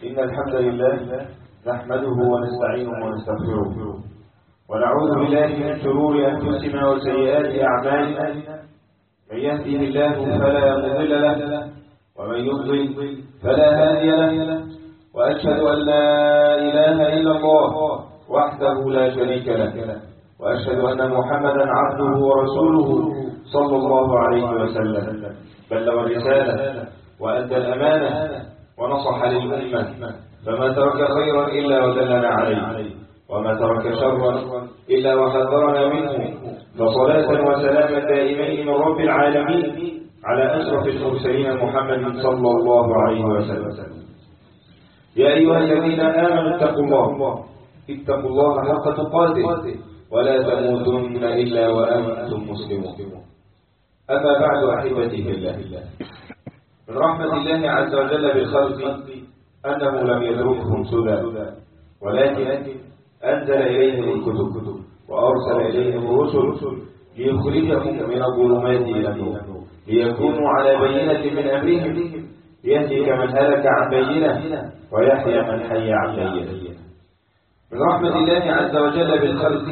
إن الحمد لله نحمده ونستعينه ونستغفره ونعوذ بالله من شرور أنفسنا وسيئات أعمالنا. من يهده الله فلا مضل له ومن يضلل فلا هادي له، وأشهد أن لا إله إلا الله وحده لا شريك له، وأشهد أن محمدا عبده ورسوله صلى الله عليه وسلم. بلغ الرسالة وأدى الأمانة ونصح للأمة، فما ترك خيرا إلا ودلنا عليه، وما ترك شرا إلا وحذرنا منه. فصلاة وسلاما دائمين من رب العالمين على أشرف المرسلين محمد صلى الله عليه وسلم. يا أيها الذين آمنوا اتقوا الله حق تقاته ولا تموتن إلا وأنتم مسلمون. أما بعد أحبتي في الله، من رحمة الله عز وجل بالخلق أنه لم يتركهم سدى، ولكن أنزل إليهم الكتب وأرسل إليهم الرسل ليخرجهم من الظلمات إلى النور، ليكونوا على بينة من أمرهم، يهلك من هلك عن بينة ويحيى من حي عن بينة. من رحمة الله عز وجل بالخلق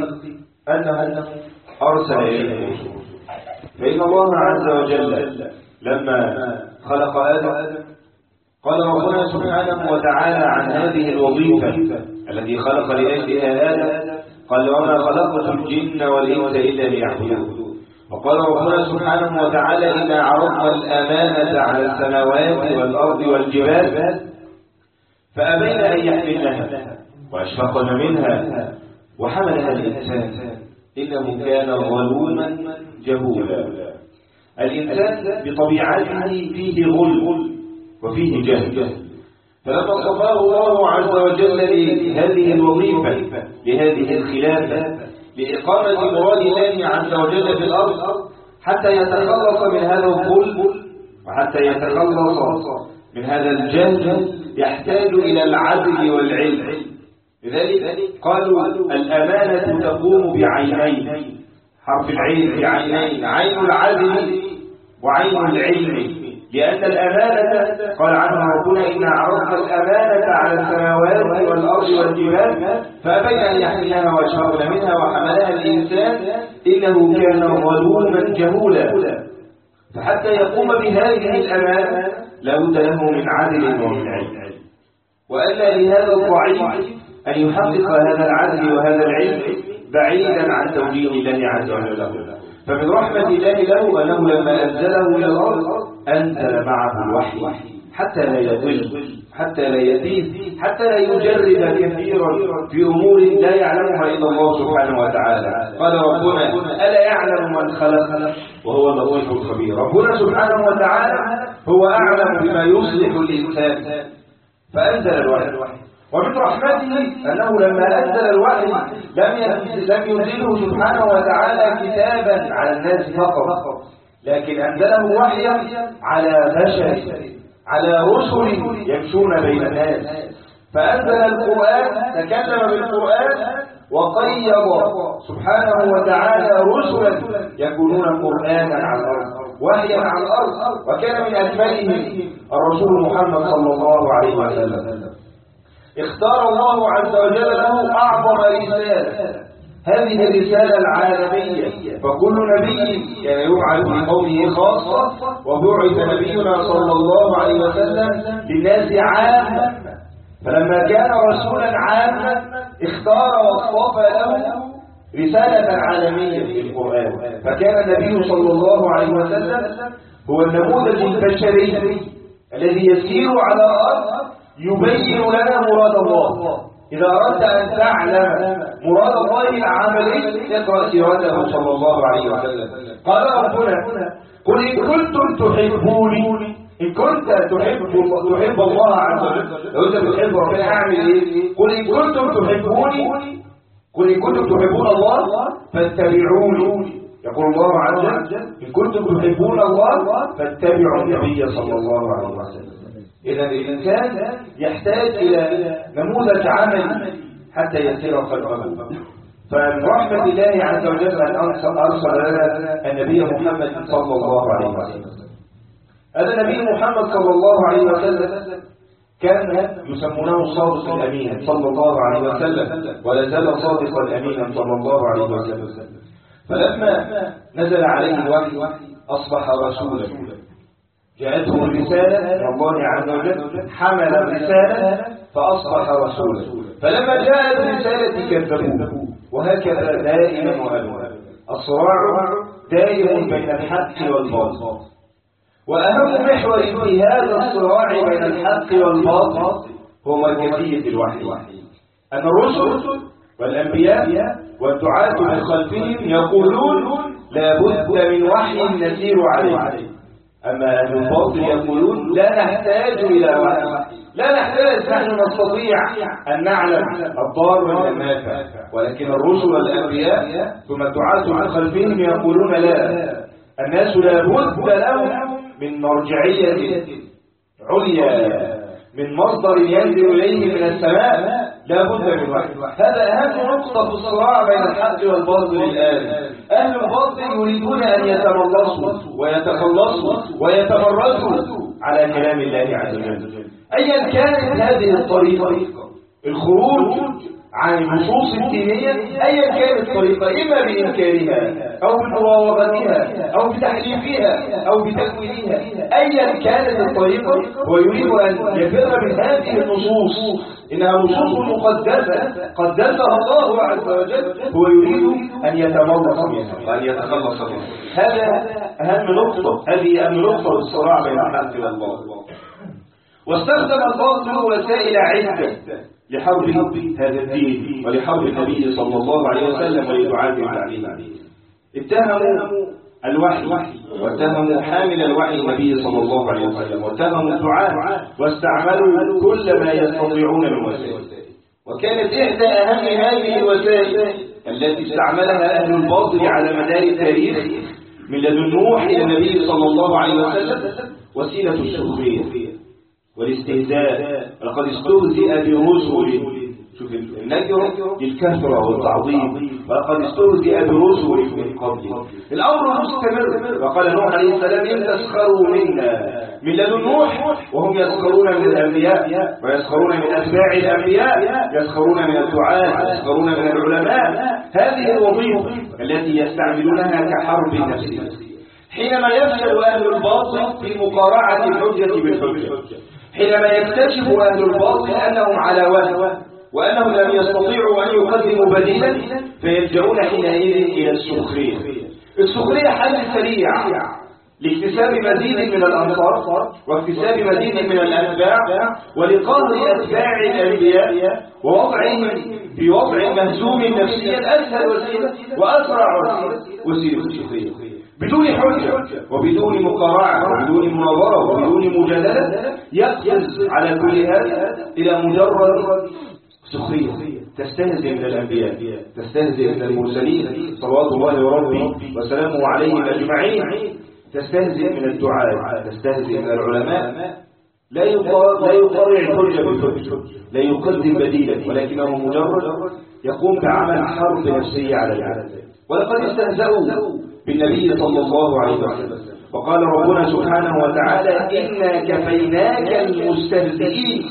أنه أرسل إليهم الرسل. فإن الله عز وجل لما خلق آدم قال ربنا سبحانه وتعالى عن هذه الوظيفة التي خلق لأجلها آدم، قال وما خلقت الجن والإنس إلا ليعبدون. وقال ربنا سبحانه وتعالى إنا عرضنا الأمانة على السماوات والأرض والجبال فأبين أن يحملنها وأشفقن منها وحملها الإنسان إنه كان ظلوما جهولا. الإنسان بطبيعته فيه غل وفيه جهل، فلما اصطفاه الله عز وجل لهذه الوظيفة، لهذه الخلافة، لإقامة مراد الله عز وجل في الأرض، حتى يتخلص من هذا الظلم وحتى يتخلص من هذا الجهل، يحتاج إلى العدل والعلم. لذلك قالوا الأمانة تقوم بعينين، حرف العين بعينين، عين العدل وعين العلم. لأن الأمانة قال عنها ربنا إنا عرضنا الأمانة على السماوات والأرض والجبال فأبين أن يحملنها وأشفقن منها وحملها الإنسان إنه كان ظلوما جهولا. فحتى يقوم بهذه الأمانة لابد له من عدل ومن علم، وألا لهذا الضعيف أن يحقق هذا العدل وهذا العلم بعيدا عن توجيه الله عز وجل. فمن رحمة الله له أنه لما أنزله إلى الأرض أنزل معه الوحي حتى لا يضل، حتى لا يزيد، حتى لا يجرب كثيرا في أمور لا يعلمها إلا الله سبحانه وتعالى. قال ربنا ألا يعلم من خلق وهو اللطيف الخبير. ربنا سبحانه وتعالى هو أعلم بما يصلح الإنسان فأنزل الوحي. ومن رحمته أنه لما أنزل الوحي لم ينزله سبحانه وتعالى كتابا على الناس فقط، لكن أنزله وحيا على بشر، على رسل يمشون بين الناس. فأنزل القرآن، تكلم بالقرآن وقيض سبحانه وتعالى رسلا يكونون قرآنا على الأرض، وحيا على الأرض. وكان من أكملهم الرسول محمد صلى الله عليه وسلم. اختار الله عز وجل له أعظم رسالة، هذه الرسالة العالمية. فكل نبي كان يبعث لقومه خاصة، وبعث نبينا صلى الله عليه وسلم للناس عامة. فلما كان رسولا عاما اختار واصطفى له رسالة عالمية في القرآن. فكان النبي صلى الله عليه وسلم هو النموذج البشري الذي يسير على الأرض يبين لنا مراد الله. إذا أردت أن تعلم مراد الله العملي اقرأ سيرته صلى الله عليه وسلم. قال ربنا قل إن كنتم تحبوني، إن كنت تحب الله عز وجل، لو أنت بتحب ربنا أعمل إيه؟ قل إن كنتم تحبوني، قل إن كنتم تحبون الله فاتبعوني. يقول الله عز وجل إن كنتم تحبون الله فاتبعوا النبي صلى الله عليه وسلم. إذا الإنسان يحتاج إلى نموذج عملي حتى يسير قلبه. فمن رحمة الله عز وجل أن أرسل لنا النبي محمد صلى الله عليه وسلم. هذا النبي محمد صلى الله عليه وسلم كان يسمونه صادق الأمين صلى الله عليه وسلم، ولا زال صادقا أمينا صلى الله عليه وسلم. فلما نزل عليه الوحي أصبح رسولا، جاءته الرسالة من الله عز وجل، حمل الرسالة فأصبح رسولا. فلما جاءت الرسالة كذبوه، وهكذا دائما وأبدا الصراع دائم بين الحق والباطل. وأهم محور في هذا الصراع بين الحق والباطل هو مركزية الوحي، أن الرسل والأنبياء والدعاة من خلفهم يقولون لا بد من وحي نسير عليه، أما أهل الباطل يقولون لا نحتاج إلى وحي، لا نحتاج، نحن نستطيع أن نعلم الضار من النافع. ولكن الرسل والأنبياء ثم الدعاة من خلفهم يقولون لا، الناس لا بد لهم من مرجعية عليا، من مصدر ينزل إليه من السماء، لا بد من وحي. هذا أهم نقطة في الصراع بين الحق والباطل الآن. أهل الباطل يريدون أن يتملصوا ويتخلصوا ويتمردوا على كلام الله عز وجل، أيا كانت هذه الطريقة، الخروج عن النصوص الدينية أيا كانت الطريقة، إما بإنكارها أو بمراوغتها أو بتحريفها أو بتكوينها، أيا كانت الطريقة، ويريد أن يفر من هذه النصوص، إنها نصوص مقدسة قدسها الله عز وجل، هو يريد أن يتملص منها وأن يتخلص منها. هذا أهم نقطة، هذه أهم نقطة الصراع بين الحق والباطل. واستخدم الباطل وسائل عدة لحرب هذا الدين ولحرب النبي صلى الله عليه وسلم ولدعاة التعليم. اتهموا الوحي واتهموا حامل الوحي النبي صلى الله عليه وسلم، واتهموا الدعاة، واستعملوا كل ما يستطيعون من وسائل. وكانت إحدى أهم هذه الوسائل التي استعملها أهل الباطل على مدار التاريخ من لدن نوح إلى النبي صلى الله عليه وسلم وسيلة السخرية والاستهزاء. لقد استهزئ برسل، شوف النكرة للكثرة والتعظيم، ولقد استهزئ برسل من قبل. الأمر مستمر، وقال نوح عليه السلام إن تسخروا منا، من لدن نوح وهم يسخرون من الأنبياء ويسخرون من أتباع الأنبياء، يسخرون من الدعاة، يسخرون من العلماء. هذه الوظيفة التي يستعملونها كحرب نفسية. حينما يفشل أهل الباطل في مقارعة الحجة بالحجة، حينما يكتشف أهل الباطل أنهم على وهم وأنهم لم يستطيعوا أن يقدموا بديلا، فيلجؤون حينئذ إلى السخرية. السخرية حل سريع لاكتساب مزيد من الأنصار واكتساب مزيد من الأتباع ولقهر أتباع الأنبياء ووضعهم في وضع مهزوم نفسيا. أسهل وسيلة وأسرع وسيلة السخرية بدون حجة وبدون مقارعة وبدون مناظرة وبدون مجادلة، يقفز على كل هذا إلى مجرد سخرية. تستهزئ من الأنبياء، تستهزئ من المرسلين صلوات الله وربه وسلامه عليهم أجمعين، تستهزئ من الدعاة، تستهزئ من العلماء. لا يقارع الحجة بالحجة، لا يقدم بديلا، ولكنه مجرد يقوم بعمل حرب نفسية على العالم. ولقد استهزأوا بالنبي صلى الله عليه وسلم، وقال ربنا سبحانه وتعالى إنا كفيناك المستهزئين،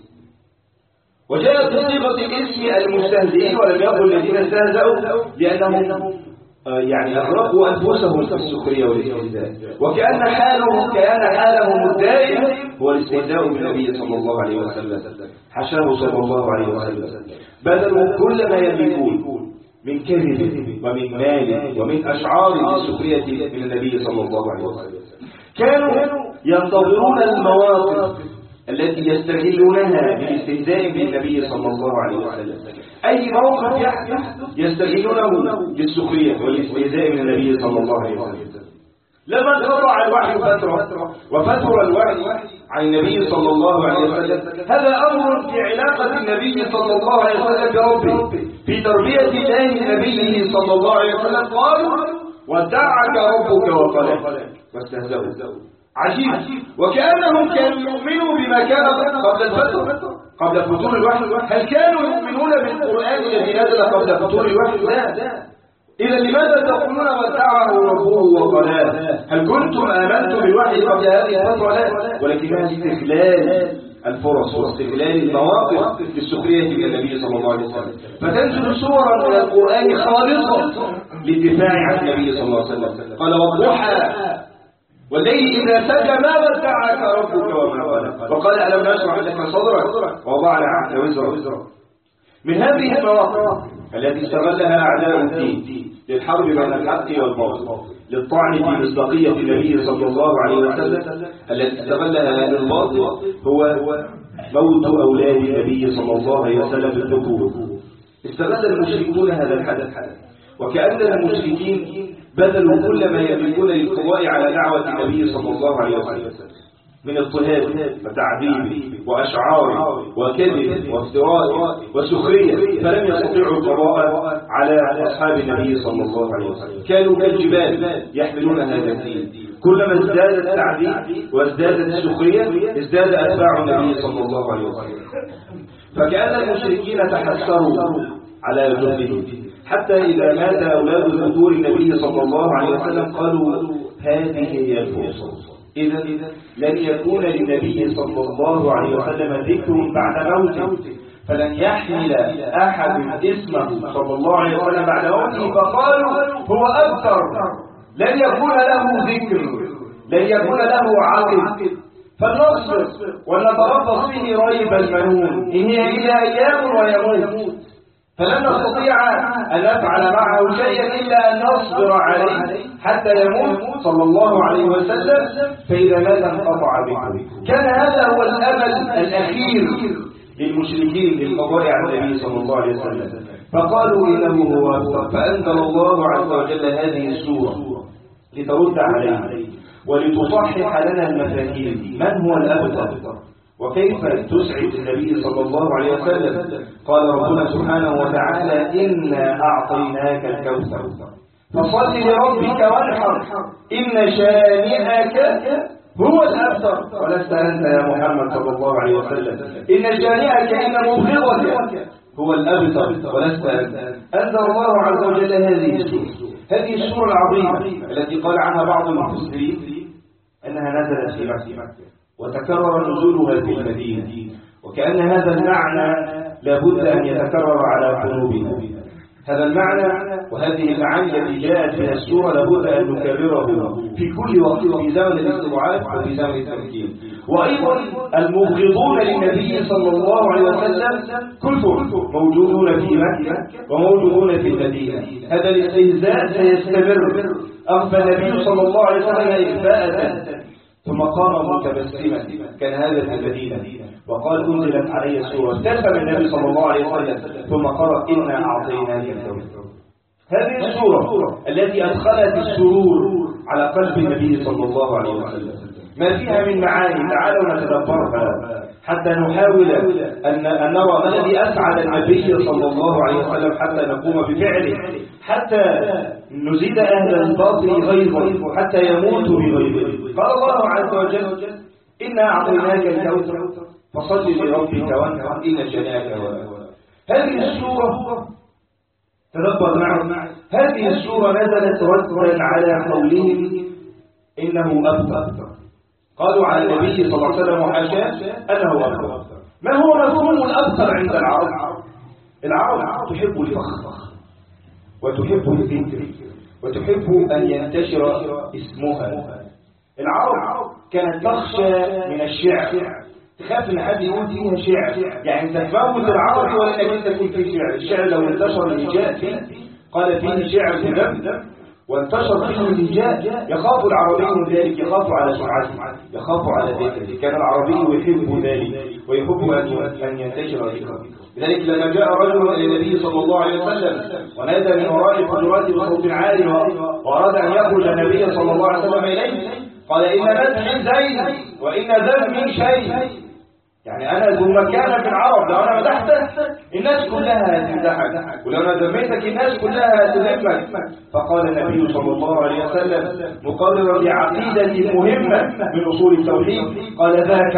وجاءت بصيغة الاسم المستهزئين ولم يقل الذين استهزأوا، لأنهم يعني أغرقوا أنفسهم في السخرية والاستهزاء، وكأن حالهم الدائم هو الاستهزاء بالنبي صلى الله عليه وسلم. حشاه صلى الله عليه وسلم، بذلوا كل ما يملكون من كذب ومن مال ومن أشعار للسخرية من النبي صلى الله عليه وسلم. كانوا ينتظرون المواقف التي يستغلونها بالاستهزاء بالنبي صلى الله عليه وسلم. أي موقف يحدث يستغلونه للسخرية والاستهزاء من النبي صلى الله عليه وسلم. لما انقطع الوحي وفتر الوحي عن النبي صلى الله عليه وسلم، هذا أمر في علاقة النبي صلى الله عليه وسلم بربه، في تربية الله نبيه صلى الله عليه وسلم. قالوا ودعك ربك وقلك واستهزأوا. عجيب، وكأنهم كانوا يؤمنوا بما كان قبل فتور الوحي. هل كانوا يؤمنون بالقرآن الذي نزل قبل فتور الوحي؟ لا. إذا لماذا تقولون ودعه ربه وقلاه؟ هل كنتم آمنتم بالوحي قبل هذه الفترة؟ لا، ولكنها استغلال الفرص واستغلال المواقف للسخرية من النبي صلى الله عليه وسلم، فتنزل سورة من القرآن خالصة للدفاع عن النبي صلى الله عليه وسلم. قال والضحى والليل إذا سجى ما ودعك ربك وما قلق، وقال ألم نشرح لك صدرك ووضعنا عنك وزرك. من هذه المواقف التي استغلها أعداء الدين للحرب بين الحق والباطل، للطعن في مصداقية النبي صلى الله عليه وسلم، التي استغلها أهل الباطل هو موت أولاد النبي صلى الله عليه وسلم بالذكور. استغل المشركون هذا الحدث، وكأن المشركين بذلوا كل ما يملكون للقضاء على دعوة النبي صلى الله عليه وسلم من اضطهاد وتعذيب وأشعار وكذب وافتراء وسخرية، فلم يستطيعوا القضاء على أصحاب النبي صلى الله عليه وسلم. كانوا كالجبال يحملون هذا الدين، كلما ازداد التعذيب وازدادت السخرية ازداد أتباع النبي صلى الله عليه وسلم. فكأن المشركين تحسروا على جهدهم، حتى إذا مات أولاد ذكور النبي صلى الله عليه وسلم قالوا هذه هي الفرصة، إذا لن يكون للنبي صلى الله عليه وسلم ذكر بعد موته، فلن يحمل أحد اسمه صلى الله عليه وسلم بعد موته، فقالوا هو أكثر، لن يكون له ذكر، لن يكون له عقل، فلنصبر ونتربص فيه ريب المنون، إن هي إلا أيام ويموت، فلن نستطيع أن نفعل معه شيئا إلا أن نصبر عليه حتى يموت صلى الله عليه وسلم، فإذا مات انقطع بكم. كان هذا هو الأمل الأخير للمشركين للقضاء على النبي صلى الله عليه وسلم، فقالوا إنه هو أكثر، فأنزل الله عز وجل هذه السورة لترد عليه ولتصحح لنا المفاهيم. من هو الأبتر وكيف تسعد النبي صلى الله عليه وسلم؟ قال ربنا سبحانه وتعالى إنا أعطيناك الكوثر فصل لربك وانحر إن شانئك هو الأبتر، ولست أنت يا محمد صلى الله عليه وسلم، إن شانئك إن مبغضك هو الأبتر ولست أنت. أنزل الله عز وجل هذه السورة العظيمة التي قال عنها بعض المفسرين أنها نزلت في مكة وتكرر نزولها في المدينة، وكأن هذا المعنى لابد أن يتكرر على قلوبنا. هذا المعنى وهذه المعاني التي جاءت من السورة لابد أن نكرره في كل وقت، في زمن الاستضعاف وفي زمن التمكين. وأيضا المبغضون للنبي صلى الله عليه وسلم كثر موجودون في مكة وموجودون في المدينة. هذا الاستهزاء سيستمر. أخفى النبي صلى الله عليه وسلم إخفاء ثم قام متبسما، كان هذا في المدينة، وقال أنزلت علي السورة، ابتسم النبي صلى الله عليه وسلم ثم قرأ إنا أعطيناك الكوثر. هذه السورة التي أدخلت السرور على قلب النبي صلى الله عليه وسلم، ما فيها من معاني، تعالوا نتدبرها حتى نحاول أن نرى ما الذي أسعد النبي صلى الله عليه وسلم حتى نقوم بفعله، حتى نزيد أهل الباطل غيظا حتى يموتوا بغيظه. قال الله عز وجل إنا أعطيناك الكوثر فصل لربك وانحر إن شانئك هو الأبتر. هذه السورة تدبر معي، هذه السورة نزلت ردا على قولهم إنه أبتر. قالوا على النبي صلى الله عليه وسلم وحاشاه أنه أبتر. ما هو مفهوم الأبتر عند العرب؟ العرب تحب الفخر وتحب الذكر وتحب أن ينتشر اسمها. العرب كانت تخشى من الشعر، تخاف ان حد يقول فيها شعر، يعني تفوت العرب ولا انك تكون في شعر. الشعر لو انتشر الهجاء فيه، قال فيه شعر ذم وانتشر فيه الهجاء، يخاف العربي من ذلك، يخاف على سرعته، يخاف على ذكره. كان العربي يحب ذلك ويحب أن ينتشر ذكره. لذلك لما جاء رجل إلى النبي صلى الله عليه وسلم ونادى من وراء الحجرات بصوت عالي وأراد أن يخرج النبي صلى الله عليه وسلم إليه، قال إن مدح زين وإن ذم شيء. يعني أنا ذو مكانة في العرب، لو أنا مدحتك الناس كلها هتمدحك، ولو أنا ذميتك الناس كلها هتذمك. فقال النبي صلى الله عليه وسلم مقررا لعقيدة مهمة من أصول التوحيد، قال ذاك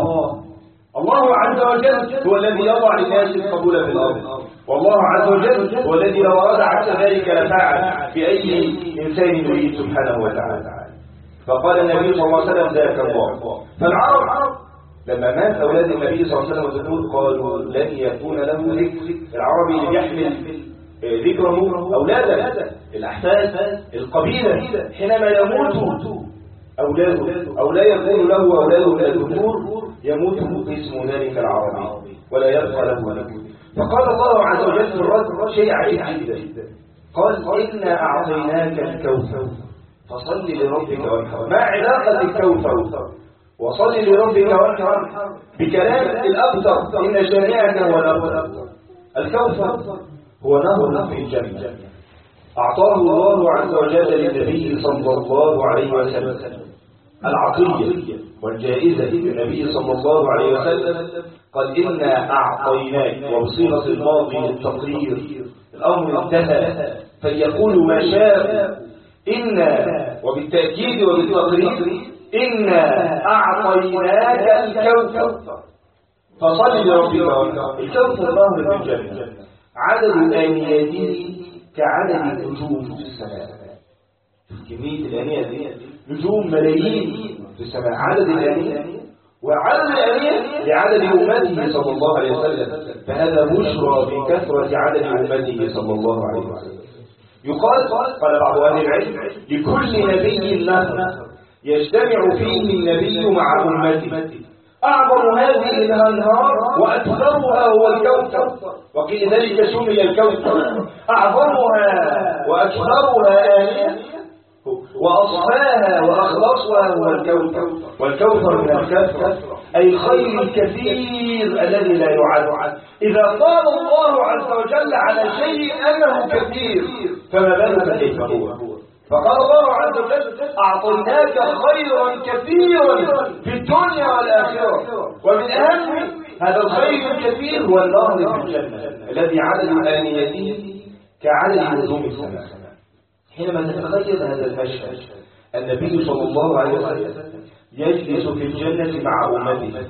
الله عز وجل هو الذي يضع للناس القبول في الأرض، والله عز وجل هو الذي لو أراد عكس ذلك لفعل بأي إنسان يريد سبحانه وتعالى. فقال النبي صلى الله عليه وسلم ذاك الله. فالعرب لما مات أولاد النبي صلى الله عليه وسلم قالوا لن يكون له ذكر. العربي اللي بيحمل ذكره أولاده الأحفاد القبيلة حينما يموت أولاده أو لا يكون له أولاده كالذكور يموت اسم ذلك العربي ولا يبقى له ذكر. فقال الله عز وجل في الرد شيء عجيب جدا، قال إنا أعطيناك الكوثر فصل لربك وانحر. ما علاقة الكوثر وصل لربك وانحر بكلام الأبتر إن شانئك هو الأبتر؟ الكوثر هو نهر في الجنة أعطاه الله عز وجل للنبي صلى الله عليه وسلم العطية والجائزة للنبي صلى الله عليه وسلم. قال إنا أعطيناك وبصيغة الماضي للتقرير، الأمر انتهى فيقول ما شاء. إنا وبالتأكيد وبالتقرير إنا أعطيناك الكوثر فصل لربك وانحر. الكوثر نهر في الجنة عدد آنياته كعدد النجوم في السماء. كمية الآنية دي نجوم ملايين في السماء، عدد الآنية وعدد الآنية لعدد أمته صلى الله عليه وسلم. فهذا بشرى بكثرة عدد أمته صلى الله عليه وسلم. يقال قال بعض أهل العلم لكل نبي نهر يجتمع فيه النبي مع أمته، أعظم هذه الأنهار وأكثرها هو الكوثر، وقيل ذلك سمي الكوثر. أعظمها وأكثرها آنية وأصفاها وأخلصها هو الكوثر. والكوثر من الكثرة أي الخير الكثير الذي لا يعد. إذا قال الله عز وجل على شيء أنه كثير فما بالك كيف هو. فقال الله عز وجل أعطيناك خيرا كثيرا في الدنيا والآخرة، ومن أهم هذا الخير الكثير هو النهر في الجنة الذي عدد آنيته كعدد نجوم السماء. حينما تتخيل هذا المشهد النبي صلى الله عليه وسلم يجلس في الجنة مع أمته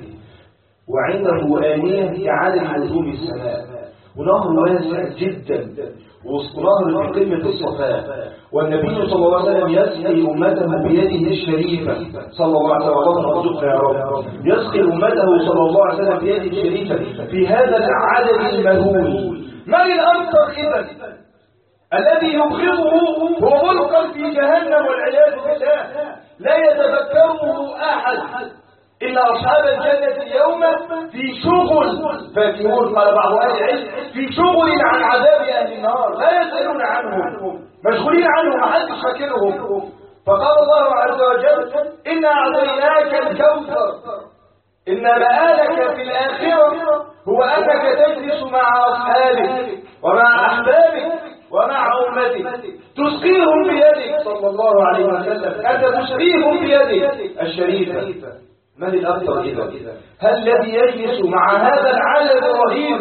وعنده آنية كعدد نجوم السماء، ونهر واسع جدا ونهر في قمة الصفاء، والنبي صلى الله عليه وسلم يسقي أمته بيده الشريفة صلى الله عليه وسلم. اللهم ارزقنا يا رب. يسقي أمته صلى الله عليه وسلم بيده الشريفة في هذا العدد المهول. من الأكثر إذن الذي يبغضه هو ملقى في جهنم والعياذ بالله لا يتذكره أحد إلا أصحاب الجنة اليوم في شغل فاكهون. قال بعض أهل العلم في شغل عن عذاب أهل النار لا يسألون عنهم، مشغولين عنهم محدش فاكرهم. فقال الله عز وجل إنا أعطيناك الكوثر إن مآلك في الآخرة هو أنك تجلس مع أصحابك ومع أحبابك ومع أمتك تسقيهم بيدك صلى الله عليه وسلم، أنت تسقيهم بيدك الشريفة. من الأكثر إذا؟ هل الذي يجلس مع هذا العدد الرهيب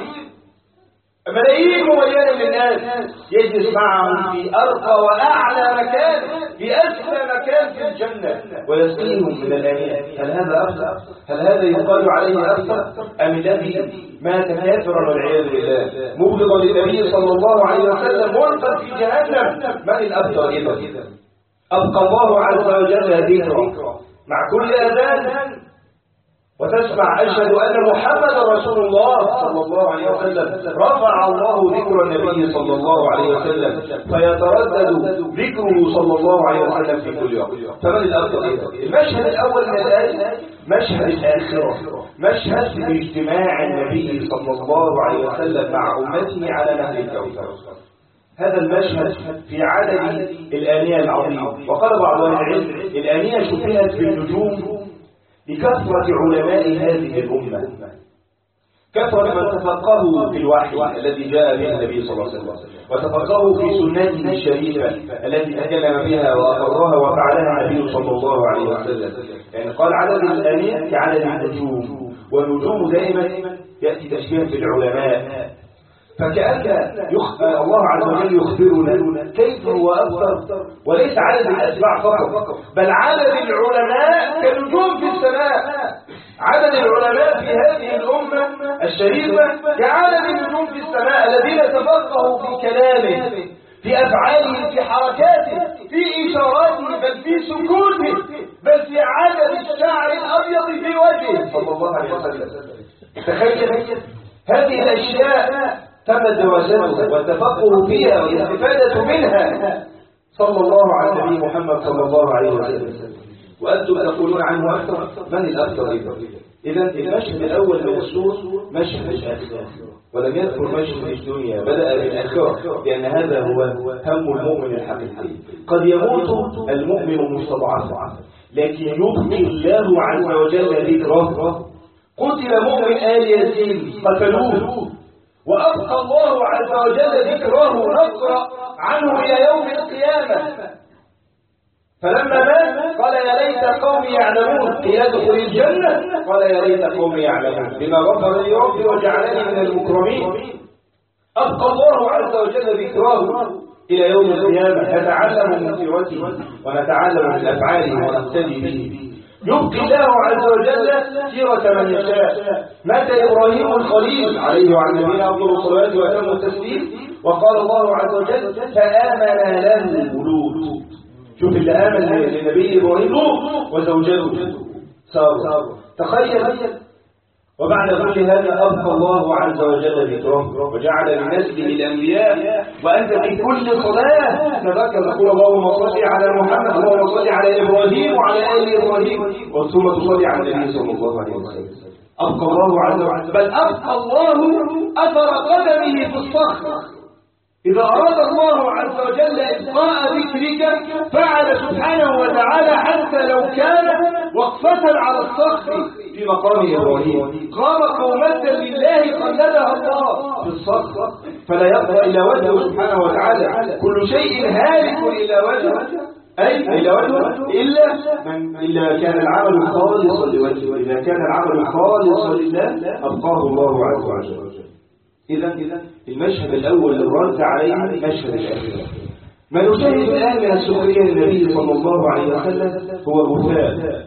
ملايين ومليان من الناس يجلس معهم في أرقى وأعلى مكان في أسفل مكان في الجنة ويسقيهم من الآنية؟ هل هذا أكثر؟ هل هذا يقال عليه أكثر أم الذي مات كافرا والعياذ بالله مبغضا للنبي صلى الله عليه وسلم ملقا في جهنم؟ من الأكثر إذا؟ أبقى الله عز وجل ذكره مع كل أذان وتسمع أشهد أن محمد رسول الله صلى الله عليه وسلم. رفع الله ذكر النبي صلى الله عليه وسلم فيتردد ذكره صلى الله عليه وسلم في كل يوم. فمن الأفضل إذا؟ المشهد الأول من الآية مشهد الآخرة، مشهد اجتماع النبي صلى الله عليه وسلم مع أمته على نهر الكوثر. هذا المشهد في عدد الآنية العظيم. وقال بعض العلم الآنية شبهت بالنجوم لكثرة علماء هذه الأمة، كثرة من تفقهوا في الوحي الذي جاء به النبي صلى الله عليه وسلم وتفقهوا في سنته الشريفة التي تكلم بها وأقرها وفعلها النبي صلى الله عليه وسلم. يعني قال عدد الآنية كعدد النجوم، والنجوم دائما يأتي تشبيه بالعلماء، فكأن الله عز وجل يخبرنا كيف هو أكثر، وليس عدد الأتباع فقط بل عدد العلماء كنجوم في السماء. عدد العلماء في هذه الأمة الشريفة كعدد النجوم في السماء الذين تفقهوا في كلامه في أفعاله في حركاته في إشاراته بل في سكوته بل في عدد الشعر الأبيض في وجهه صلى الله عليه وسلم. تخيل هذه الأشياء تم دراسته والتفقه فيها والاستفادة منها صلى الله على النبي محمد صلى الله عليه وسلم. وأنتم تقولون عنه أكثر. من الأكثر إذا المشهد الأول من السورة مشهد الآخرة، ولم يذكر مشهد الدنيا، بدأ بالآخرة، لأن هذا هو هم المؤمن الحقيقي. قد يموت المؤمن مستضعفا، لكن يبقي الله عز وجل ذكره. قتل مؤمن آل ياسين قتلوه، وأبقى الله عز وجل ذكره نقرأ عنه إلى يوم القيامة. فلما مات قال يا ليت قومي يعلمون، قيل ادخل الجنة قال يا ليت قومي يعلمون بما غفر لي ربي وجعلني من المكرمين. أبقى الله عز وجل ذكره إلى يوم القيامة، نتعلم من سيرته ونتعلم من أفعاله ونقتدي به. يبقي الله عز وجل سيرة من يشاء. مات إبراهيم الخليل عليه وعلى نبينا أفضل الصلاة وأتم التسليم، وقال الله عز وجل فآمن له لوط. شوف اللي آمن لنبي إبراهيم لوط وزوجته سارة. تخيل. وبعد كل هذا أبقى الله عز وجل ذكره وجعل من نسله الأنبياء. وأنت في كل صلاة تذكر تقول اللهم صل على محمد، اللهم صل على إبراهيم وعلى آل إبراهيم، ثم تصلي على النبي صلى الله عليه وسلم. أبقى الله عز وجل، بل أبقى الله أثر قدمه في الصخر. إذا أراد الله عز وجل إبقاء ذكرك فعل سبحانه وتعالى، حتى لو كان وقفة على الصخر في مقام إبراهيم قام قومة لله قلدها الله في الصخر، فلا يبقى إلا وجهه سبحانه وتعالى. كل شيء هالك إلا وجهه، أي إلا وجهه إلا كان العمل خالصا لوجهه. إذا كان العمل خالصا لله أبقاه الله عز وجل. إذا المشهد الأول للرد عليه مشهد الآخرة. ما نشاهد الآن من السخرية للنبي صلى الله عليه وسلم هو مثال،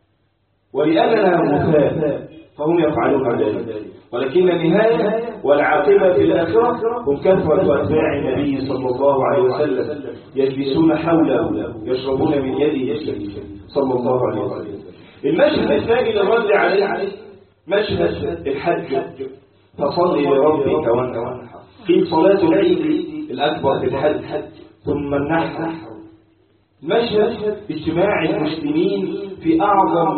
ولأننا مثال فهم يفعلون ذلك، ولكن النهاية والعاقبة في الآخرة هم كثرة أتباع النبي صلى الله عليه وسلم يجلسون حوله يشربون من يده صلى الله عليه وسلم. المشهد الثاني للرد عليه مشهد الحج، فصل لربك وانحر. في صلاة العيد الأكبر في الحج ثم النحر. مشهد اجتماع المسلمين في أعظم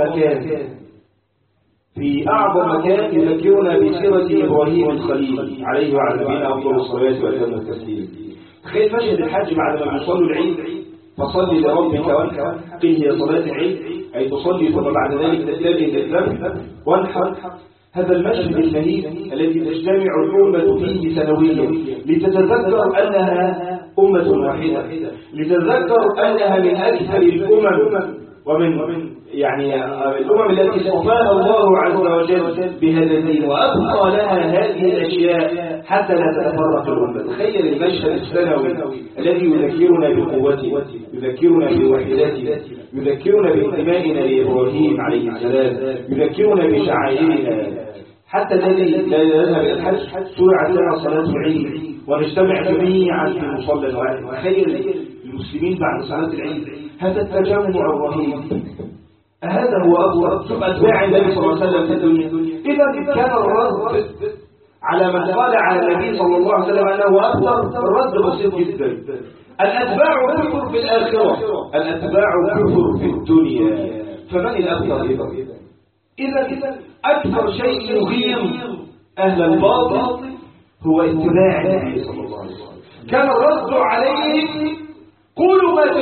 مكان يذكرنا بسيرة إبراهيم الخليل عليه وعلى نبينا أفضل الصلاة وأتم التسليم. تخيل مشهد الحج بعد ما يصلوا العيد فصل لربك وانحر. قيل هي صلاة العيد أي تصلي ثم بعد ذلك تتجه للذبح وانحر. هذا المشهد المهيب الذي تجتمع الأمة فيه سنويا لتتذكر أنها أمة واحدة، لتتذكر أنها من أكثر الأمم ومن يعني الأمم التي اصطفاها الله عز وجل بهذا الدين، وأبقى لها هذه الأشياء حتى لا تتفرق الأمة. تخيل المشهد السنوي الذي يذكرنا بقوته، يذكرنا بوحدته، يذكرنا بانتمائنا لإبراهيم عليه السلام، يذكرنا بشعائرنا. حتى الذي لا يذهب إلى الحج شرعت لنا صلاة العيد ونجتمع جميعا في مصلى واحد. تخيل المسلمين بعد صلاة العيد هذا التجمع الرهيب. هذا هو أفضل أتباع النبي صلى الله عليه وسلم في الدنيا. إذا كان الرد على من قال على النبي صلى الله عليه وسلم أنه أفضل، الرد بسيط جدا. الأتباع كثر في الآخرة، الأتباع كثر في الدنيا، فمن الأفضل؟ إذا أكثر شيء يغير أهل الباطل هو اتباع النبي صلى الله عليه وسلم. كان الرد عليه قولوا ما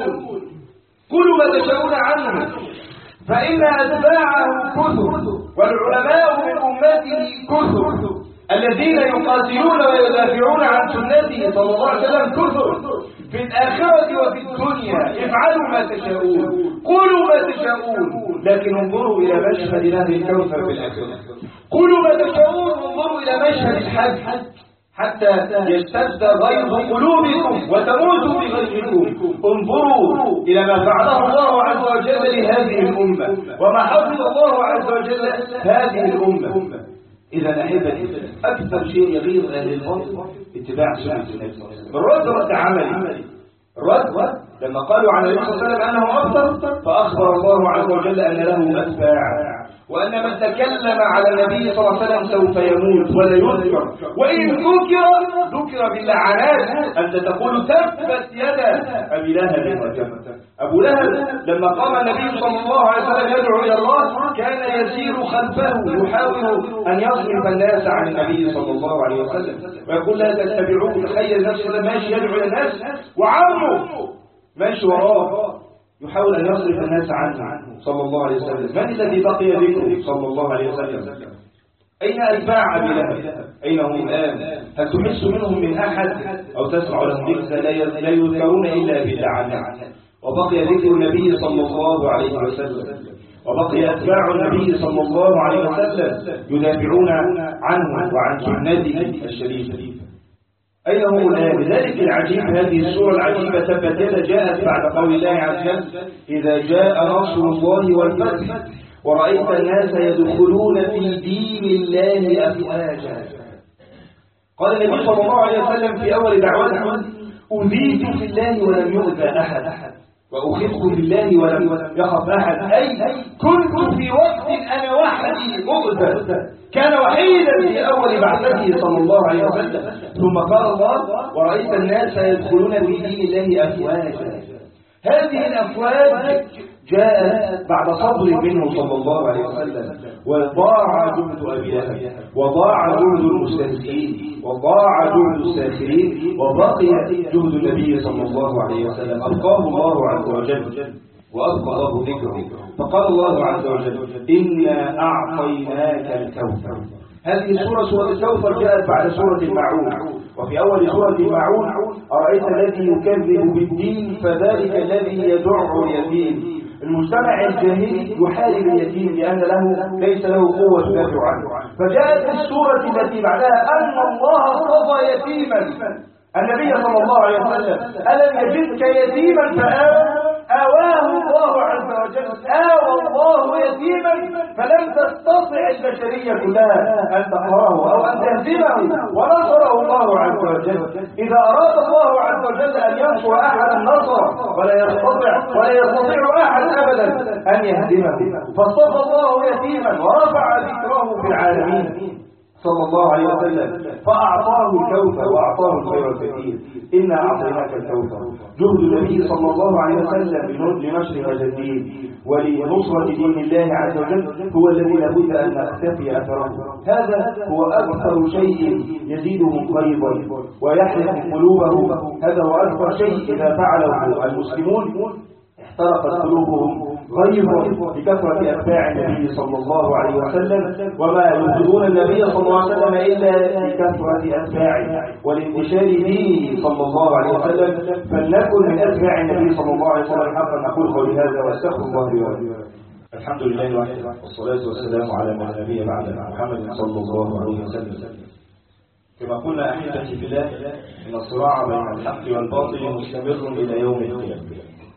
تشاءون عنه، فإن أتباعه كثر والعلماء من أمته كثر، الذين يقاتلون ويدافعون عن سنته صلى الله عليه وسلم كثر في الآخرة وفي الدنيا. افعلوا ما تشاءون، قولوا ما تشاءون، لكن انظروا إلى مشهد هذه الكوثر في الآخرة. قولوا ما تشاءون، انظروا إلى مشهد الحج حتى يشتد غيظ قلوبكم وتموتوا بغيظكم. انظروا إلى ما فعله الله عز وجل لهذه الأمة وما حفظ الله عز وجل هذه الأمة. إذا أحبتي أكثر شيء يغيظ أهل الباطل اتباع سنة النبي صلى الله عليه وسلم. الرد رد عملي، الرد لما قالوا عن النبي صلى الله عليه وسلم أنه أفطر، فأخبر الله عز وجل أن له أتباعا، وأن من تكلم على النبي صلى الله عليه وسلم سوف يموت ولا يذكر، وإن ذكر باللعنات. أنت تقول تبت يدا أبي لهب وتب. أبو لهب لما قام النبي صلى الله عليه وسلم يدعو إلى الله كان يسير خلفه يحاول أن يصرف الناس عن النبي صلى الله عليه وسلم ويقول لا تتبعوه. تخيل نفسه ماشي يدعو إلى الناس وعمه ماشي وراه يحاول أن يصرف الناس عنه صلى الله عليه وسلم. من الذي بقي ذكره صلى الله عليه وسلم؟ أين أتباع أبي لهب؟ أين هم الآن؟ هل تحس منهم من أحد أو تسمع لهم ذكر؟ لا يذكرون إلا باللعنات. وبقي ذكر النبي صلى الله عليه وسلم، وبقي أتباع النبي صلى الله عليه وسلم يدافعون عنه وعن سنته الشريفة. أين هم الآن؟ لذلك العجيب هذه السورة العجيبة تبت يدا جاءت بعد قول الله عز وجل إذا جاء نصر الله والفتح ورأيت الناس يدخلون في دين الله أفواجا. قال النبي صلى الله عليه وسلم في أول دعوته أذيت في الله ولم يؤذى أحد، وأخفت في الله ولم يخف أحد، أي كنت في وقت أنا وحدي مؤذى. كان وحيدا في أول بعثته صلى الله عليه وسلم. ثم قال الله ورأيت الناس يدخلون في دين الله أفواجا. هذه الأفواج جاءت بعد صبر منه صلى الله عليه وسلم، وضاع جهد أبي لهب، وضاع جهد المستهزئين، وضاع جهد الساخرين، وبقي جهد النبي صلى الله عليه وسلم. أبقاه الله عز وجل وأبقى الله ذكره. فقال الله عز وجل إنا أعطيناك الكوثر. هذه سورة الكوثر جاءت بعد سورة الماعون. وفي أول سورة الماعون أرأيت الذي يكذب بالدين فذلك الذي يدع اليتيم. المجتمع الجاهلي يحارب اليتيم لأن ليس له قوة تدافع عنه. فجاءت السورة التي بعدها أن الله قضى يتيما النبي صلى الله عليه وسلم ألم يجدك يتيما آواه الله عز وجل. آوى الله يتيما فلم تستطع البشرية كلها أن تقهره أو أن تهزمه، ونصره الله عز وجل. إذا أراد الله عز وجل أن ينصر أحدا نصره، ولا يستطيع أحد أبدا أن يهزمه. فاصطفى الله يتيما ورفع ذكره في العالمين صلى الله عليه وسلم، فأعطاه الكوثر وأعطاه الخير الكثير. إنا أعطيناك الكوثر. جهد النبي صلى الله عليه وسلم لنشر هذا الدين ولنصرة دين الله عز وجل هو الذي لابد أن نختفي أثره. هذا هو أكثر شيء يزيدهم قيضا ويحرق قلوبهم. هذا هو أكثر شيء إذا فعله المسلمون احترقت قلوبهم غيظا بكثرة أتباع النبي صلى الله عليه وسلم. وما يبغضون النبي صلى الله عليه وسلم إلا بكثرة أتباعه والانتشار دينه صلى الله عليه وسلم. فلنكن من أتباع النبي صلى الله عليه وسلم حقا. نقول قولي هذا واستغفر الله لي ولكم. الحمد لله والصلاة والسلام على من نبي بعد محمد صلى الله عليه وسلم. كما قلنا أحبتي في الله إن الصراع بين الحق والباطل مستمر إلى يوم القيامة،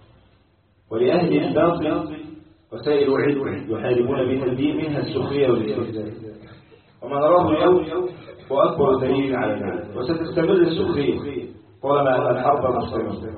ولأهل الباطل وسائل عدة يحاربون بها الدين منها السخرية والاستهزاء. وما نراه اليوم هو أكبر دليل على ذلك، وستستمر السخرية طالما أن الحرب مستمرة.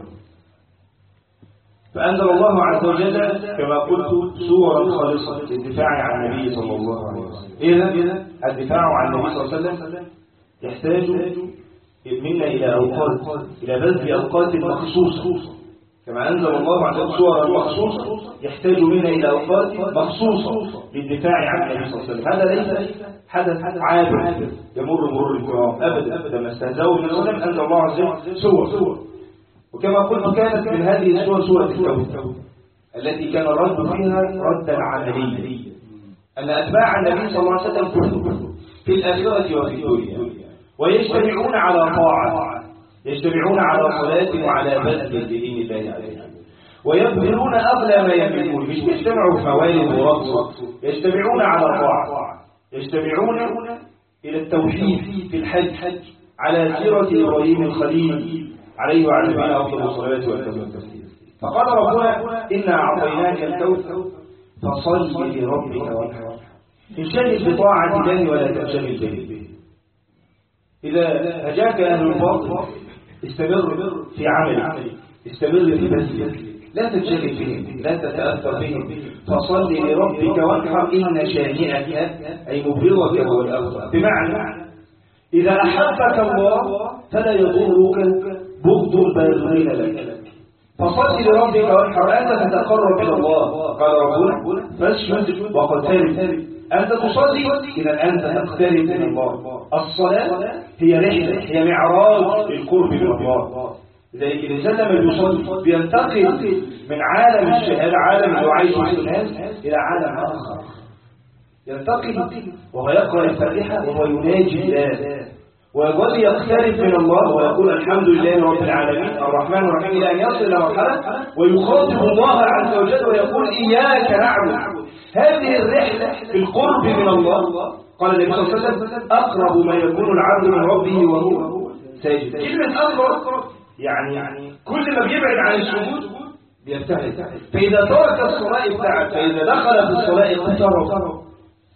فأنزل الله عز وجل كما قلت سورة خالصة للدفاع عن النبي صلى الله عليه وسلم. إذا الدفاع عن النبي صلى الله عليه وسلم يحتاج منا إلى أوقات، إلى بذل أوقات مخصوصة. كما أنزل الله عز وجل سورة مخصوصة يحتاج منا إلى أوقات مخصوصة للدفاع عن النبي صلى الله عليه وسلم. هذا ليس حدث عابر يمر مرور الكرام أبدا. لما استهزأوا بالنبي صلى الله عليه وسلم أنزل الله عز وجل سور. وكما قلت كانت من هذه السور سورة الكوثر التي كان الرد فيها ردا عمليا، أن أتباع النبي صلى الله عليه وسلم كلهم في الآخرة وفي الدنيا ويجتمعون على طاعة، يجتمعون على صلاة وعلى بذل لدين الله عز وجل، ويبذلون أغلى ما يملكون. مش يجتمعوا في موالد ورقص، يجتمعون على طاعة، يجتمعون إلى التوحيد في الحج على سيرة إبراهيم الخليل عليه وعلى نبينا أفضل الصلاة والتسليم. فقال ربنا إنا أعطيناك الكوثر فصل لربك وانحر. انشغل بطاعة الله ولا تنشغل به. إذا هجاك أهل الباطل استمر في عملك، استمر في بذلك، لا تنشغل بهم، لا تتأثر بهم. فصل لربك وانحر إن شانئك أي مبغضك هو الأفضل. بمعنى إذا أحبك الله فلا يضرك بغض الباغضين لك. فصل لربك وانحر، أنت تتقرب إلى الله، قال ربنا فاسجد واقترب. أنت تصلي إذا أنت تقترب من الله. الصلاة هي رحلة، هي معراج للقرب من الله. لذلك الإنسان لما يصلي بينتقل من عالم الشهادة، عالم اللي عايش وسط الناس، إلى عالم آخر. ينتقل وهو يقرأ الفاتحة وهو يناجي الله، ويظل يقترب من الله ويقول الحمد لله رب العالمين الرحمن الرحيم، إلى أن يصل إلى مرحلة ويخاطب الله عز وجل ويقول إياك نعبد. هذه الرحلة في القرب من الله، قال النبي صلى الله عليه وسلم أقرب ما يكون العبد من ربه وهو ساجد. كلمة أقرب يعني كل ما بيبعد عن السجود بيبتعد. فإذا ترك الصلاة ابتعد، فإذا دخل في الصلاة اقترب.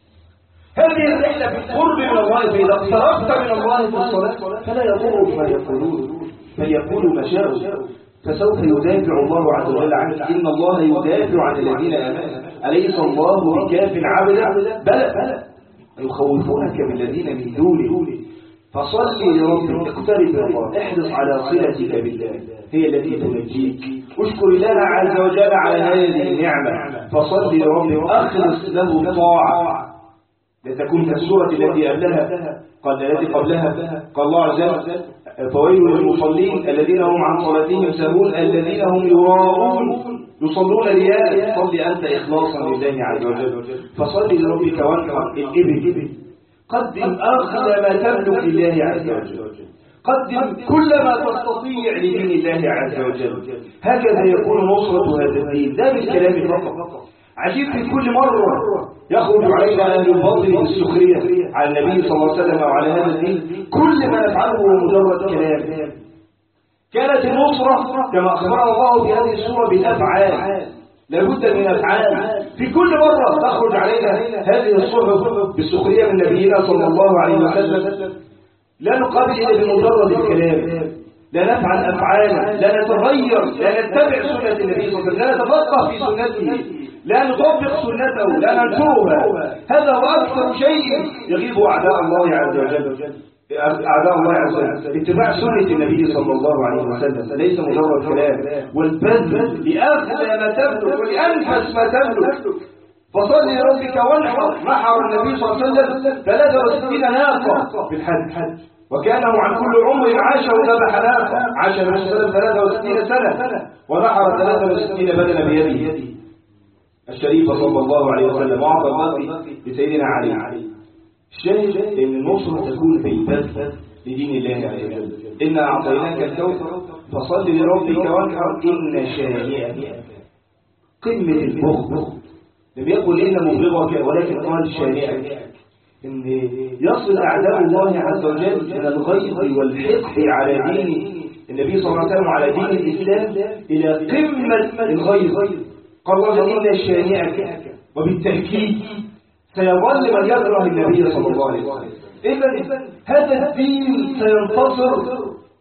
هذه الرحلة في القرب من الله. فإذا اقتربت من الله في الصلاة فلا يضرك ما يقولون، بل يقولوا ما شاءوا، فسوف يدافع الله عز وجل عنك. إن الله يدافع عن الذين آمنوا، أليس الله بكاف عبدا؟ بلى، يخوفونك بالذين من دونه. فصل لربك، اقترب من الله، احرص على صلتك بالله، هي التي تنجيك. اشكر الله عز وجل على هذه النعمة. فصل لربك، اخلص له الطاعة، لتكون كالسورة التي قبلها، قال التي قبلها، قال الله عز وجل فويل للمصلين الذين هم عن صلاتهم ساهون الذين هم يراءون يصلون رياء. صل أنت إخلاصا لله عز وجل. فصل لربك وانحر. الإبل قدم أخذ ما تملك لله عز وجل، قدم كل ما تستطيع لدين الله عز وجل. هكذا يكون نصرة هذا الدين، لا بالكلام فقط. عجيب في كل مرة يخرج علينا أهل الباطل بالسخرية على النبي صلى الله عليه وسلم وعلى هذا الدين، كل ما نفعله هو مجرد كلام. كانت النصرة كما أخبرنا الله في هذه السورة بالأفعال، لابد من أفعال. في كل مرة تخرج علينا هذه الصحف بالسخرية من نبينا صلى الله عليه وسلم، لا نقابل إلا بمجرد الكلام، لا نفعل أفعالا، لا نتغير، لا نتبع سنة النبي صلى الله عليه وسلم، لا نتفقه في سنته، لا نطبق سنته، لا ننشرها. هذا هو أكثر شيء يغيب أعداء الله عز وجل. أعداء الله عز وجل اتباع سنة النبي صلى الله عليه وسلم، ليس مجرد كلام. والبذل لأخذ ما تملك ولأنفس ما تملك. فصل لربك وانحر. نحر النبي صلى الله عليه وسلم 63 ناقة في الحج، وكانه عن كل عمر عاش وذبح ناقة. عاش النبي صلى الله عليه وسلم 63 سنة ونحر 63 بدنا بيده الشريفة صلى الله عليه وسلم، وأعطى المال لسيدنا علي. الشاهد أن النصرة تكون بالبذل لدين الله عز وجل. إنا أعطيناك الكوثر فصل لربك وانحر إن شانئك. قمة البغض، لم يقل إن مبغضك ولكن قال شانئك. إن يصل أعداء الله عز وجل إلى الغيظ والحقد على دين النبي صلى الله عليه وسلم وعلى دين الإسلام إلى قمة الغيظ. قال الله إن شانئك، وبالتأكيد سيظل من يكره النبي صلى الله عليه وسلم. إذن هذا الدين سينتصر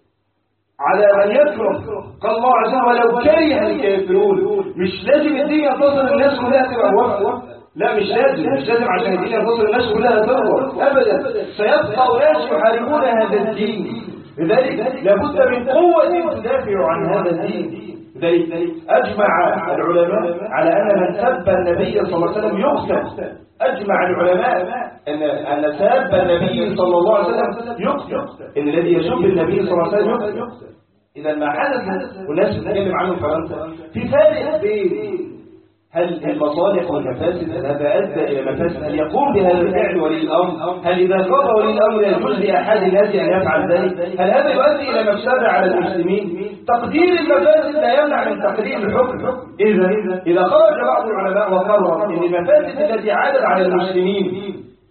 على من يكره. قال الله عز وجل ولو كره الكافرون. مش لازم الدين ينتصر الناس كلها تبقى موافقة، لا مش لازم عشان الدين ينتصر الناس كلها ترضى أبدا. سيبقى ناس يحاربون هذا الدين، لذلك لابد من قوة تدافع عن هذا الدين. لذلك أجمع العلماء على أن من سب النبي صلى الله عليه وسلم يقتل. أجمع العلماء أن سب النبي صلى الله عليه وسلم يقتل، إن الذي يسب النبي صلى الله عليه وسلم يقتل. إذا ما حدث والناس بتتكلم عنه فرنسا في فارق بين هل المصالح والمفاسد، هذا أدى إلى مفاسد، هل يقوم بهذا الفعل ولي الأمر، هل إذا قام ولي الأمر يجوز لأحد الناس أن يفعل ذلك، هل هذا يؤدي إلى مفسدة على المسلمين؟ تقدير المفاسد لا يمنع من تقدير الحكم. إذا خرج بعض العلماء وقرر أن المفاسد التي عادت على المسلمين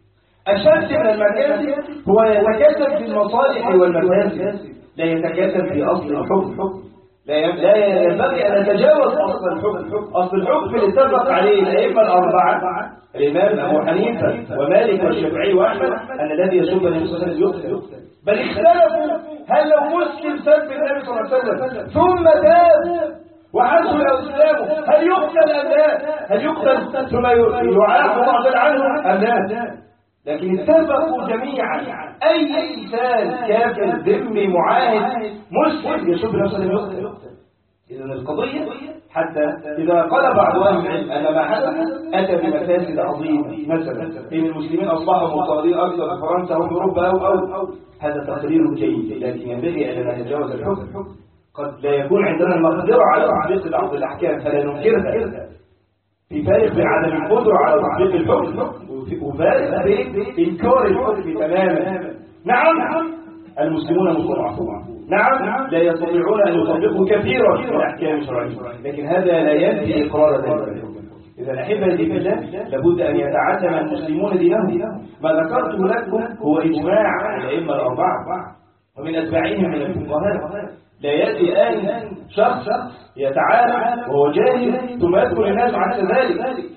أشد من المكاسب، هو يتكاتب في المصالح والمفاسد، لا يتكاتب في أصل الحكم. لا ينبغي أن نتجاوز أصل الحكم. أصل الحكم اللي اتفق عليه الأئمة الأربعة، الإمام أبو حنيفة ومالك والشافعي وأحمد، أن الذي يسب النبي صلى الله عليه وسلم يقتل. بل اختلفوا هل لو مسلم سب النبي صلى الله عليه وسلم ثم تاب وحسن إسلامه هل يقتل أم لا؟ هل يقتل ثم يعاق ويعدل عنه أم لا؟ لكن اتفقوا جميعا أي إنسان كافر ذمي معاهد مسلم يسب النبي صلى الله عليه وسلم يقتل. إذن القضية حتى إذا قال بعض أهل العلم أن ما حدث أتى بمفاسد عظيمة، مثلا إن المسلمين أصبحوا مضطهدين أكثر في فرنسا أو في أوروبا أو هذا تقرير جيد، لكن ينبغي أن نتجاوز الحكم. قد لا يكون عندنا المقدرة على تطبيق بعض الأحكام فلا ننكرها، في فارق بين عدم القدرة على تطبيق الحكم وفارق بين إنكار الحكم تماما. نعم المسلمون مستضعفون، نعم لا يستطيعون أن يطبقوا كثيرا من الأحكام الشرعية، لكن هذا لا ينفي إقرار ذلك. إذا أحبتي بالله لابد أن يتعلم المسلمون دينهم. ما ذكرته لكم هو إجماع الأئمة الأربعة ومن أتباعهم من الفقهاء. لا يأتي آن شخص يتعالم وهو جاهل ثم يدخل الناس عكس ذلك.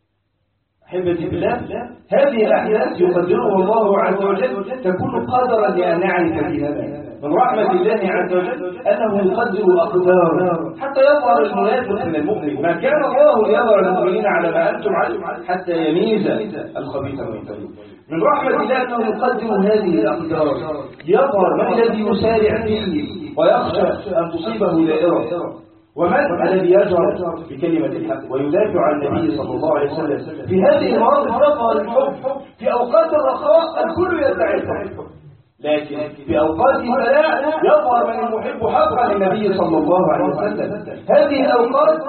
أحبتي بالله هذه الأحداث يقدرها الله عز وجل تكون قدرا لأن نعرف ديننا. من رحمة الله عز وجل أنه يقدر الأقدار حتى يظهر المنافق من المؤمن. ما كان الله ليظهر المؤمنين على ما أنتم عليه حتى يميز الخبيث من الطيب. من رحمة الله أنه يقدر هذه الأقدار ليظهر من الذي يسارع فيه ويخشى أن تصيبه دائرة، ومن الذي يجهر بكلمة الحق ويدافع عن النبي صلى الله عليه وسلم. في هذه المواقف يظهر الحب. في أوقات الرخاء الكل يدعي الحب، لكن في أوقات البلاء يظهر من المحب حقا للنبي صلى الله عليه وسلم. هذه الأوقات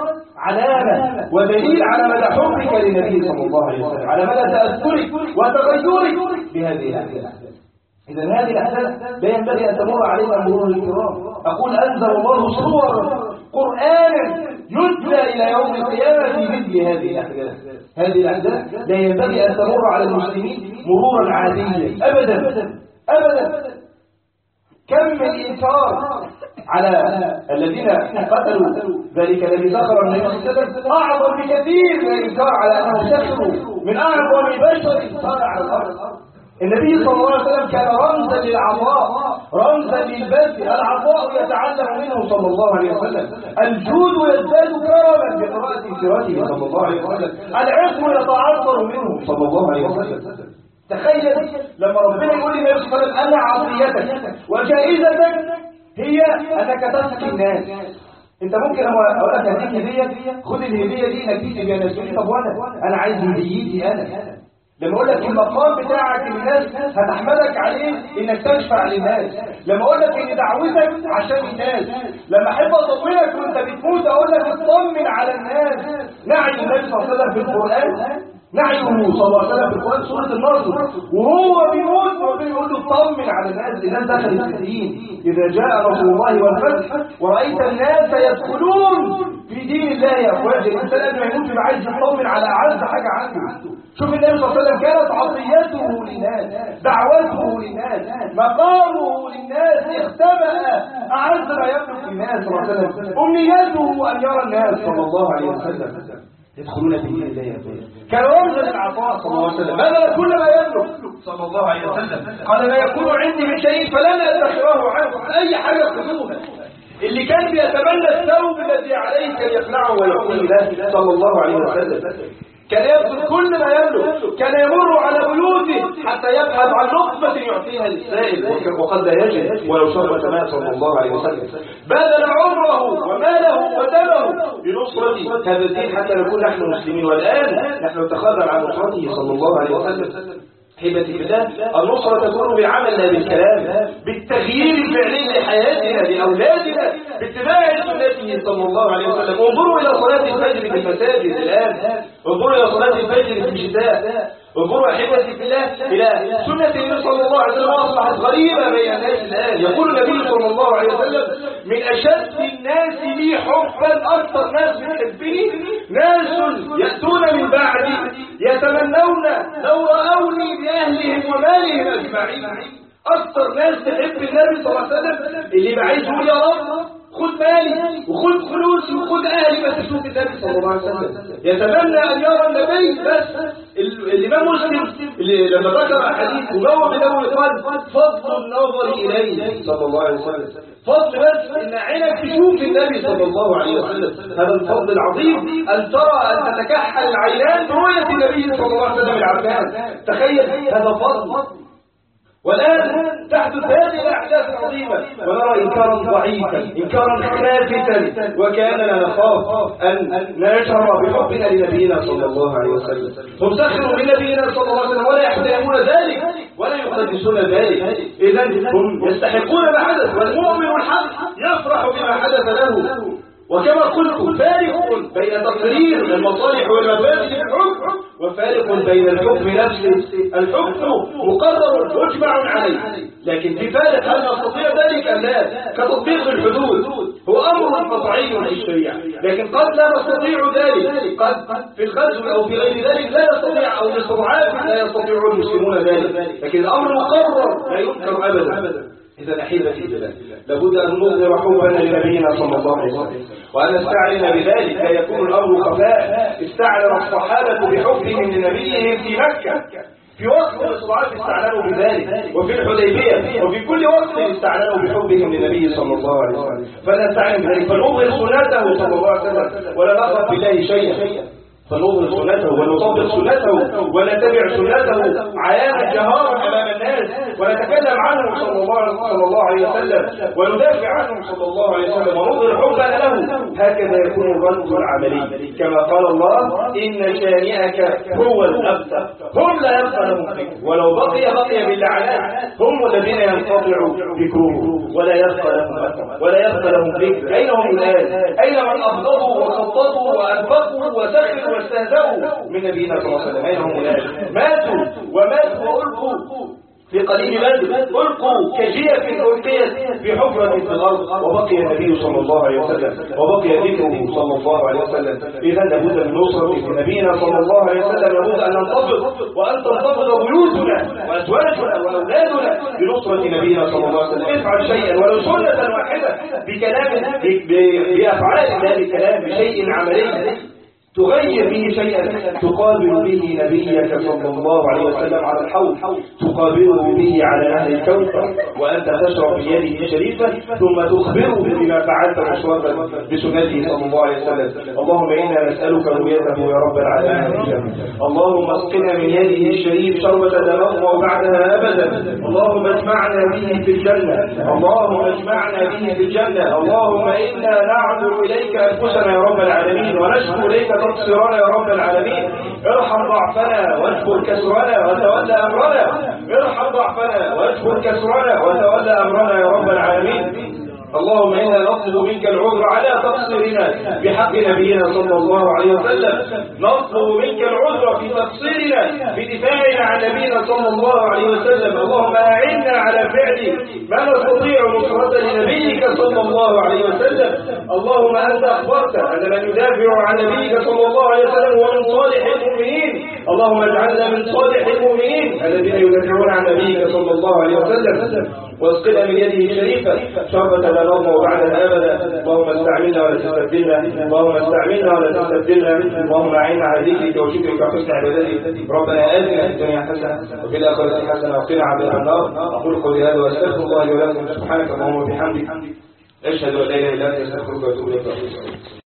علامة ودليل على مدى حبك للنبي صلى الله عليه وسلم، على مدى تأثرك وتغيرك بهذه الأحداث. إذا هذه الأحداث لا ينبغي أن تمر علينا مرور الكرام. أقول أنزل الله صورا قرآنا يتلى إلى يوم القيامة في مثل هذه الأحداث. هذه الأحداث لا ينبغي أن تمر على المسلمين مرورا عاديا أبدا أبدا. كم من إنكار على الذين قتلوا ذلك الذي ذكر النبي صلى الله عليه وسلم أعظم بكثير من الإنكار على أنه سخروا من أعظم بشر صار على الأرض. النبي صلى الله عليه وسلم كان رمزا للعطاء، رمزا للبذل. العطاء يتعلم منه صلى الله عليه وسلم، الجود يزداد كرما بقراءة سيرته صلى الله عليه وسلم، العفو يتعطر منه صلى الله عليه وسلم. تخيل لما ربنا يقول لي النبي صلى الله عليه وسلم أنا عطيتك وجائزتك هي أنك تسقي الناس. انت ممكن لما اقول لك هديك هديه خد الهديه دي نتيجه بيها ناس. طب وانا عايز هديتي انا. لما اقول لك المقام بتاعك للناس هتحملك عليه انك تشفع للناس. لما اقول لك ان دعوتك عشان الناس. لما احب اطمنك وانت بتموت اقول لك اطمن على الناس. نعي النبي صلى الله عليه وسلم في القران، نعيه صلى الله عليه وسلم في القرآن سورة النصر وهو بيموت ربنا يقول له اطمن على الناس دخلت في الدين. إذا جاء رسول الله والفتح ورأيت الناس يدخلون في دين الله أفواجا. الإنسان قبل ما يموت يبقى عايز يطمن على أعز حاجة عنده. شوف النبي صلى الله عليه وسلم كانت عطيته للناس، دعوته للناس، مقامه للناس اختبأ أعز ما يملك الناس صلى الله عليه وسلم. أمنيته أن يرى الناس صلى الله عليه وسلم يدخلون في دين الله أفواجا. كان رمزا للعطاء صلى الله عليه وسلم، بذل كل ما يملك صلى الله عليه وسلم. قال ما يكون عندي من شيء فلن أدخره عنكم. أي حاجة خذوها. اللي كان بيتمنى الثوب الذي عليه كان يقنعه ويعطيه له صلى الله عليه وسلم. كان يبذل كل ما يملك، كان يمر على بيوته حتى يبحث عن لقمة يعطيها للسائل وقد لا يجد ولو شربت ماء صلى الله عليه وسلم. بذل عمره وماله ودمه بنصرة هذا الدين حتى نكون نحن مسلمين. والآن نحن نتخاذل عن نصرته صلى الله عليه وسلم. حبتي بالله النصرة تكون بالعمل لا بالكلام، بالتغيير الفعلي لحياتنا لأولادنا، باتباع سنته صلى الله عليه وسلم. انظروا إلى صلاة الفجر في المساجد الآن، انظروا إلى صلاة الفجر في الشتاء، انظروا أحبتي بالله إلى سنة النبي صلى الله عليه وسلم أصبحت غريبة بين الناس الآن. يقول النبي صلى الله عليه وسلم من أشد الناس لي حبا أكثر ناس بحبه ناس يأتون من بعدي يتمنون لو رأوني بأهلهم ومالهم أجمعين. أكثر ناس تحب النبي صلى الله عليه وسلم اللي بعيد يقول يا رب خد مالي وخد فلوسي وخد اهلي، بس شوف النبي صلى الله عليه وسلم يتمنى ان يرى النبي. بس الامام مسلم اللي لما ذكر حديث وجاوب الاول قال فضل النظر اليه صلى الله عليه وسلم، فضل بس ان عينك تشوف النبي صلى الله عليه وسلم، هذا الفضل العظيم. ان ترى ان تتكحل العينان برؤيه النبي صلى الله عليه وسلم العبان، تخيل هذا فضل. والآن تحدث هذه الأحداث العظيمة ونرى إنكارا ضعيفا، إنكارا خافتا، وكأننا نخاف أن نجهر بحبنا لنبينا صلى الله عليه وسلم. هم سخروا بنبينا صلى الله عليه وسلم ولا يحترمون ذلك ولا يقدسون ذلك، إذن هم يستحقون ما حدث، والمؤمن الحق يفرح بما حدث له. وكما قلت فارق بين تقرير المصالح والمفاسد في الحكم وفارق بين الحكم نفسه. الحكم مقرر مجمع عليه، لكن في فارق هل نستطيع ذلك أم لا؟ كتطبيق الحدود هو أمر قطعي في الشريعة، لكن قد لا نستطيع ذلك، قد في الغزو أو في غير ذلك لا نستطيع، أو الاستضعاف لا يستطيع المسلمون ذلك، لكن الأمر مقرر لا ينكر أبدا. إذا أحبتي بالله لابد أن نظهر حبنا لنبينا صلى الله عليه وسلم وأن نستعلن بذلك، لا يكون الأمر خفاء. استعلن الصحابة بحبهم لنبيهم في مكة، في وقت الاستضعاف استعلنوا بذلك، وفي الحديبية، وفي كل وقت استعلنوا بحبهم للنبي صلى الله عليه وسلم. فنستعلن بذلك، فنظهر سنته صلى الله عليه وسلم ولا نخف بالله شيئا، فنظهر سنته ونطبق سنته ونتبع سنته عيانا جهارا امام الناس، ونتكلم عنه صلى الله عليه وسلم وندافع عنه صلى الله عليه وسلم ونظهر حبنا له. هكذا يكون الرد العملي، كما قال الله إن شانئك هو الأبتر. هم لا يبقى لهم ذكر، ولو بقي باللعنات، هم الذين ينقطع ذكرهم ولا يبقى لهم أثر ولا يبقى لهم ذكر. أين هم الآن؟ أين من أبغضوا وخططوا وأنفقوا وسخروا واستهزأوا من نبينا صلى الله عليه وسلم؟ أين هم الآن؟ ماتوا وألقوا في قليل بدر، ألقوا كجيف ألقيت في حفرة في الأرض، وبقي النبي صلى الله عليه وسلم وبقي ذكره صلى الله عليه وسلم. إذا لابد من نصرة نبينا صلى الله عليه وسلم، لابد أن ننتفض وأن تنتفض بيوتنا وأزواجنا وأولادنا لنصرة نبينا صلى الله عليه وسلم. افعل شيئا ولو سنة واحدة بكلام بأفعال، لا بكلام، بشيء عملي تغير به شيئا، تقابل به نبيك صلى الله عليه وسلم على الحوض، تقابله به على نهر الكوثر وأنت تشرب بيده الشريفة، ثم تخبره بما فعلت مشرفا بسنته صلى الله عليه وسلم. اللهم إنا نسألك رؤيته يا رب العالمين. اللهم اسقنا من يده الشريف شربة لا نظمأ بعدها أبدا. اللهم اجمعنا به في الجنة، اللهم اجمعنا به في الجنة. اللهم إنا نعذر إليك أنفسنا يا رب العالمين ونشكو إليك تقصيرنا يا رب العالمين. ارحم ضعفنا واجبر كسرنا وتولى أمرنا، ارحم ضعفنا واجبر كسرنا وتولى أمرنا يا رب العالمين. اللهم إنا نطلب منك العذر على تقصيرنا بحق نبينا صلى الله عليه وسلم، نطلب منك العذر في تقصيرنا بدفاعنا عن نبينا صلى الله عليه وسلم. اللهم أعنا على فعل ما نستطيع نصرة لنبيك صلى الله عليه وسلم. اللهم أنت أخبرت أن من يدافع عن نبيك صلى الله عليه وسلم هو من صالح المؤمنين، اللهم اجعلنا من صالح المؤمنين الذين يدافعون عن نبيك صلى الله عليه وسلم، واسقنا من يده الشريفة شربة لا نظمأ بعدها أبدا. اللهم استعملنا ولا تستبدلنا، اللهم استعملنا ولا تستبدلنا، اللهم أعنا على ذكرك وشكرك وحسن عبادتك. ربنا آتنا في الدنيا حسنة وفي الآخرة حسنة وقنا عذاب النار. أقول قولي هذا وأستغفر الله لي ولكم. سبحانك اللهم وبحمدك، أشهد أن لا إله إلا أنت، أستغفرك وأتوب إليك.